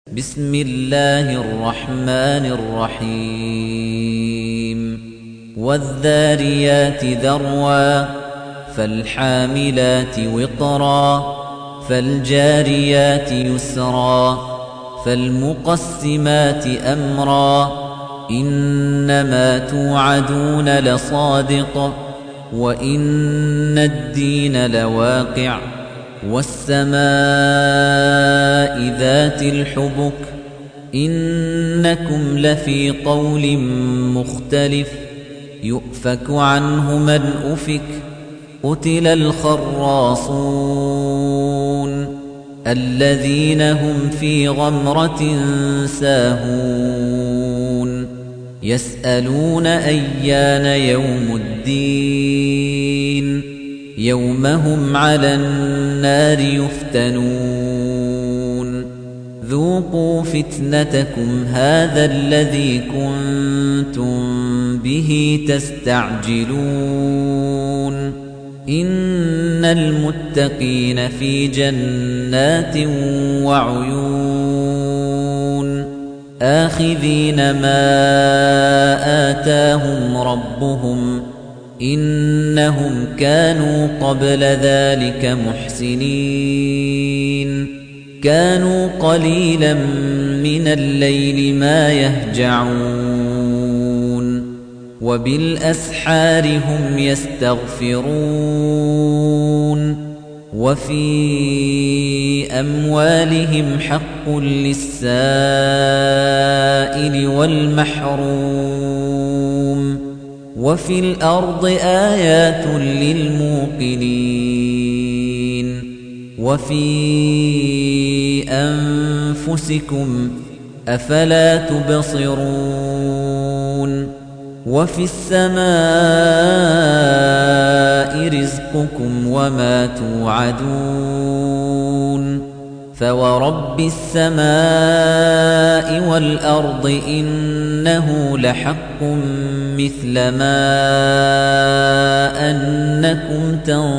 بسم الله الرحمن الرحيم والذاريات ذروا فالحاملات وقرا فالجاريات يسرا فالمقسمات أمرا إنما توعدون لصادق وإن الدين لواقع والسماء ذات الحبك إنكم لفي قول مختلف يؤفك عنه من أفك قتل الخراصون الذين هم في غمرة ساهون يسألون أيان يوم الدين يوم هم على النار يفتنون ذوقوا فتنتكم هذا الذي كنتم به تستعجلون إن المتقين في جنات وعيون آخذين ما آتاهم ربهم إنهم كانوا قبل ذلك محسنين كانوا قليلا من الليل ما يهجعون وبالأسحار هم يستغفرون وفي أموالهم حق للسائل والمحروم وفي الأرض آيات للموقنين وفي أنفسكم أفلا تبصرون وفي السماء رزقكم وما توعدون فورب السماء والأرض إنه لحق مثل ما أنكم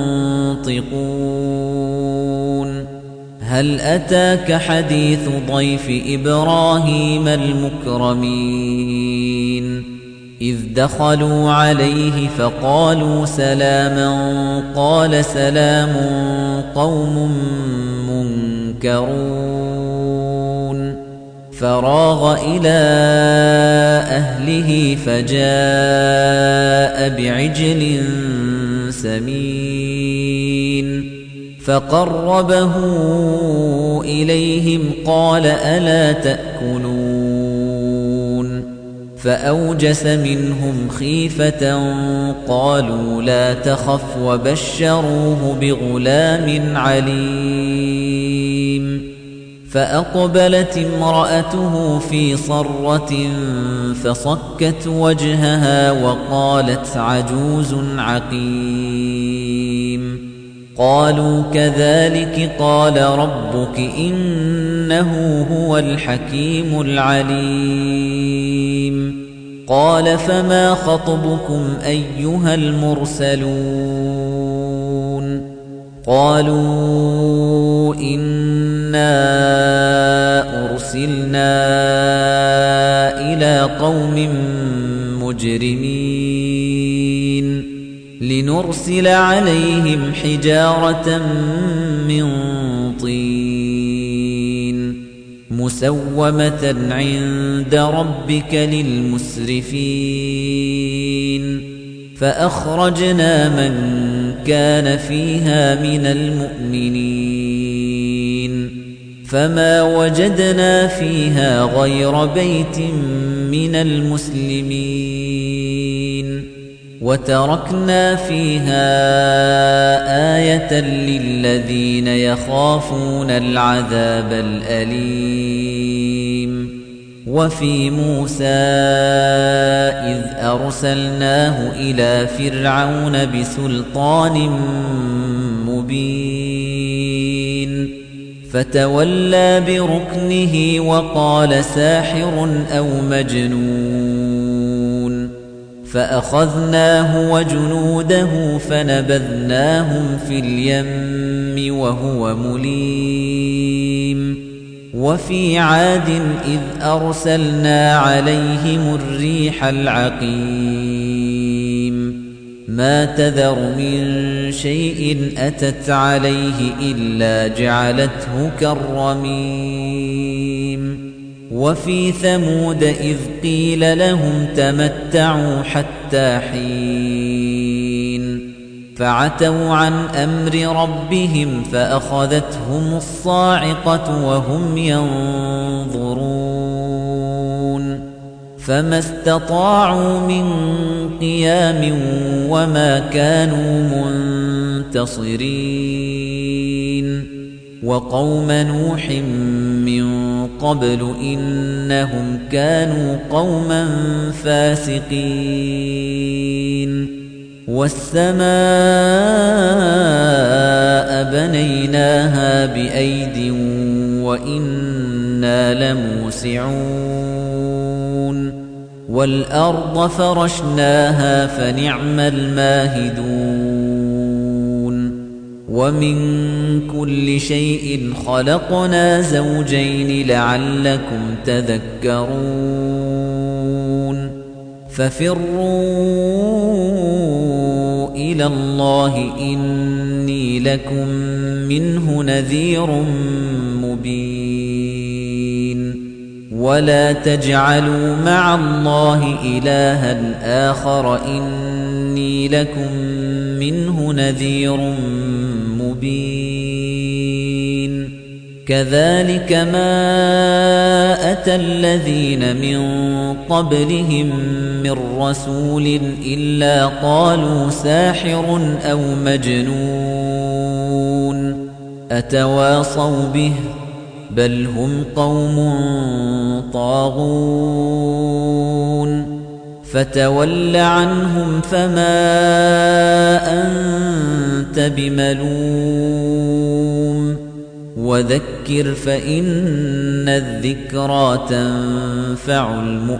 تنطقون هل أتاك حديث ضيف إبراهيم المكرمين إذ دخلوا عليه فقالوا سلاما قال سلام قوم منكرون فراغ إلى أهله فجاء بعجل سمين فقربه إليهم قال ألا تأكلون فأوجس منهم خيفة قالوا لا تخف وبشروه بغلام عليم فأقبلت امرأته في صرة فصكت وجهها وقالت عجوز عقيم قالوا كذلك قال ربك إنه هو الحكيم العليم قال فما خطبكم أيها المرسلون قالوا إنا أرسلنا إلى قوم مجرمين لنرسل عليهم حجارة من طين مسومة عند ربك للمسرفين فأخرجنا من كان فيها من المؤمنين فما وجدنا فيها غير بيت من المسلمين وتركنا فيها آية للذين يخافون العذاب الأليم وفي موسى إذ أرسلناه إلى فرعون بسلطان مبين فتولى بركنه وقال ساحر أو مجنون فأخذناه وجنوده فنبذناهم في اليم وهو مليم وفي عاد إذ أرسلنا عليهم الريح العقيم ما تذر من شيء أتت عليه إلا جعلته كالرميم وفي ثمود إذ قيل لهم تمتعوا حتى حين فعتوا عن أمر ربهم فأخذتهم الصاعقة وهم ينظرون فما استطاعوا من قيام وما كانوا منتصرين وقوم نوح من قبل إنهم كانوا قوما فاسقين والسماء بنيناها بأيد وإنا لموسعون والأرض فرشناها فنعم الماهدون ومن كل شيء خلقنا زوجين لعلكم تذكرون ففروا إلى الله إني لكم منه نذير مبين ولا تجعلوا مع الله إلها آخر إني لكم منه نذير مبين كذلك ما أتى الذين من قبلهم من رسول إلا قالوا ساحر أو مجنون أتواصوا به بل هم قوم طاغون فتول عنهم فما أنت بملوم وذكر فإن الذكرى تنفع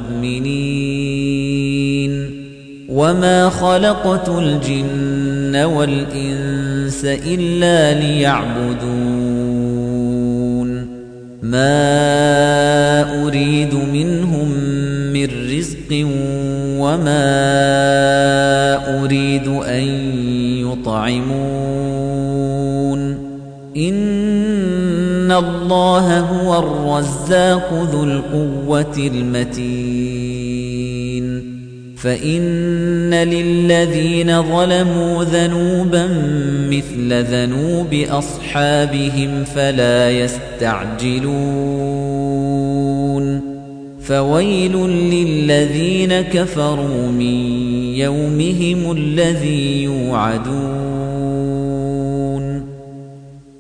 المؤمنين وما خلقت الجن والإنس إلا ليعبدون ما أريد منهم من رزق وما أريد أن يطعمون إن الله هو الرزاق ذو القوة المتين فإن للذين ظلموا ذنوبا مثل ذنوب أصحابهم فلا يستعجلون فويل للذين كفروا من يومهم الذي يوعدون